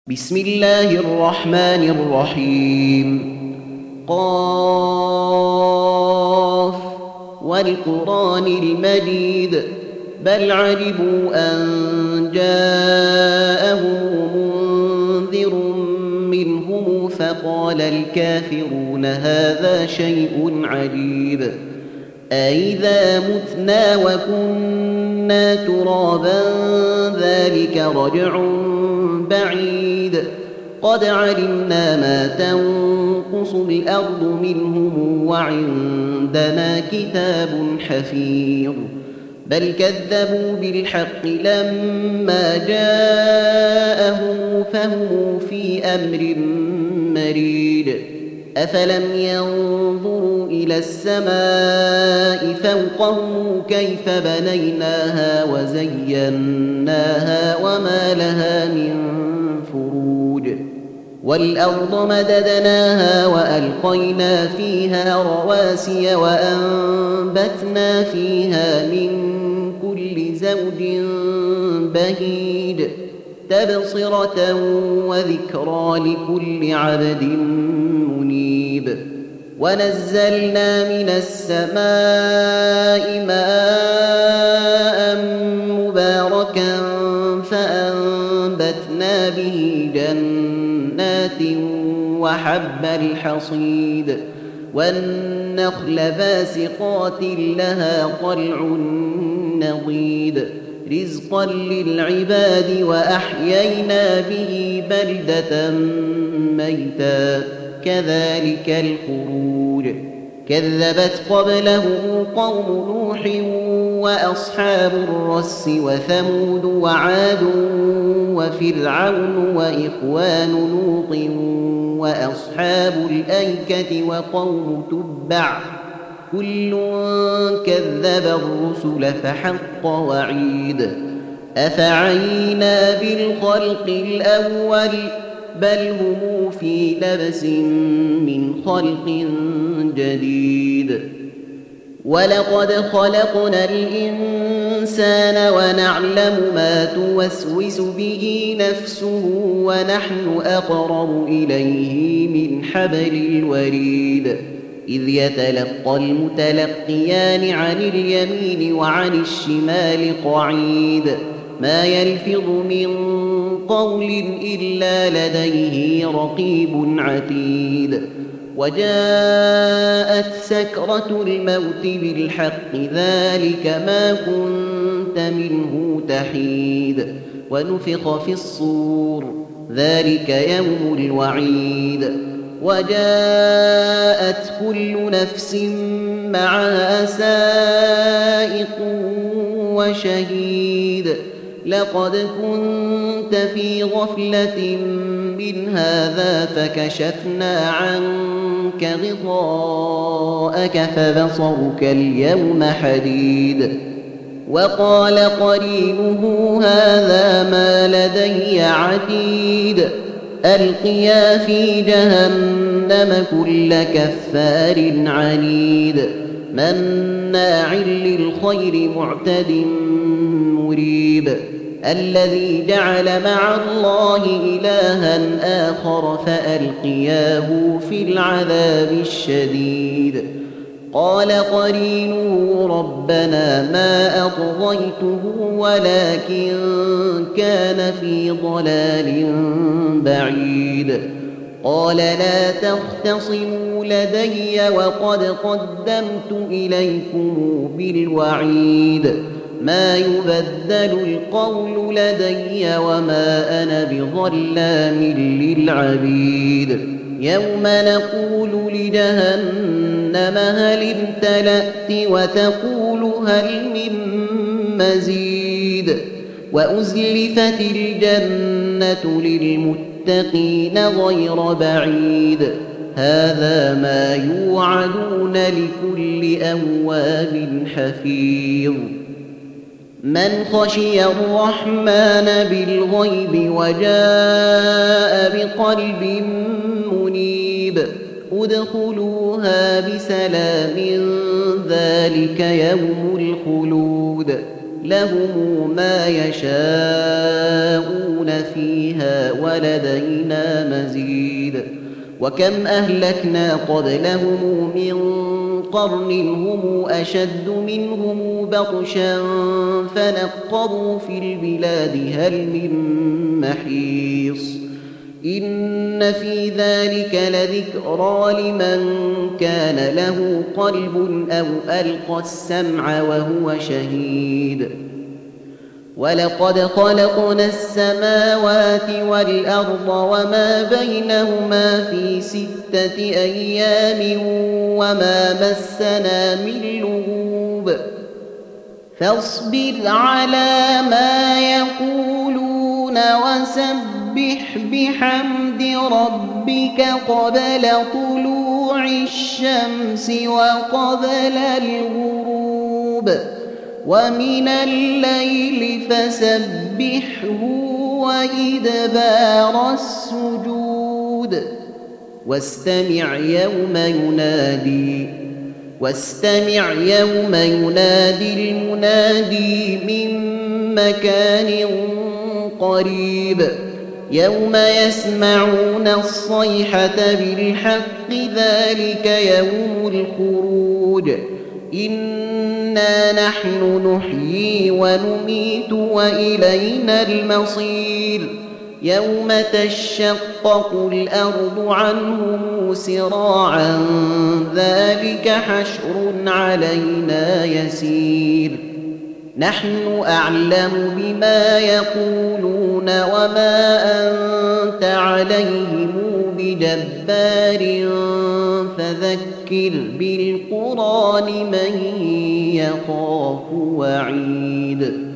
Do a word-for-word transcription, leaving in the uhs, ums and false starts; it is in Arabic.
بسم الله الرحمن الرحيم. قاف والقرآن المجيد بل عجبوا أن جاءهم منذر منهم فقال الكافرون هذا شيء عجيب أئذا متنا وكنا ترابا ذلك رجع بعيد قد علمنا ما تنقص الأرض منهم وعندنا كتاب حفيظ بل كذبوا بالحق لما جاءهم فهم في أمر مريد أفلم ينظروا إلى السماء فوقهم كيف بنيناها وزيناها وما لها من فروج والأرض مددناها وألقينا فيها رواسي وأنبتنا فيها من كل زوج بهيج تبصرة وذكرى لكل عبد منيب ونزلنا من السماء ماء مباركا فأنبتنا به جنات وحب الحصيد والنخل باسقات لها طلع نضيد رزقا للعباد وأحيينا به بلدة ميتا كذلك الخروج كذبت قبلهم قوم نوح وأصحاب الرس وثمود وعاد وفرعون وإخوان لوط وأصحاب الأيكة وقوم تبع كل كذب الرسل فحق وعيد أفعينا بالخلق الأول بل هم في لبس من خلق جديد ولقد خلقنا الإنسان ونعلم ما توسوس به نفسه ونحن أقرب إليه من حبل الوريد إذ يتلقى المتلقيان عن اليمين وعن الشمال قعيد ما يلفظ من قول إلا لديه رقيب عتيد وجاءت سكرة الموت بالحق ذلك ما كنت منه تحيد ونفخ في الصور ذلك يوم الوعيد وجاءت كل نفس معها سائق وشهيد لقد كنت في غفلة من هذا فكشفنا عنك غطاءك فبصرك اليوم حديد وقال قرينه هذا ما لدي عتيد ألقيا في جهنم كل كفار عنيد مناع للخير معتد مريب الذي جعل مع الله إلها آخر فألقياه في العذاب الشديد قال قرينه ربنا ما أطغيته ولكن كان في ضلال بعيد قال لا تختصموا لدي وقد قدمت إليكم بالوعيد ما يبدل القول لدي وما أنا بظلام للعبيد يوم نقول لجهنم هل امتلأت وتقول هل من مزيد وأزلفت الجنة للمتقين غير بعيد هذا ما يوعدون لكل أواب حفيظ من خشي الرحمن بالغيب وجاء بقلب منيب ادخلوها بسلام ذلك يوم الخلود لهم ما يشاءون فيها ولدينا مزيد وكم أهلكنا قبلهم من قرن هم أشد منهم بطشا فنقبوا في البلاد هل من محيص إن في ذلك لذكرى لمن كان له قلب أو ألقى السمع وهو شهيد ولقد خلقنا السماوات والأرض وما بينهما في ستة أيام وما مسنا من لغوب فاصبر على ما يقولون وسبح بحمد ربك قبل طلوع الشمس وقبل الغروب ومن الليل فسبحه وإدبار السجود واستمع يوم ينادي واستمع يوم ينادي المنادي من مكان قريب يوم يسمعون الصيحة بالحق ذلك يوم الخروج إنا نحن نحيي ونميت وإلينا المصير يوم تشقق الأرض عنهم سراعا ذلك حشر علينا يسير نحن أعلم بما يقولون وما أنت عليهم بجبار فذكر بالقرآن من يخاف وعيد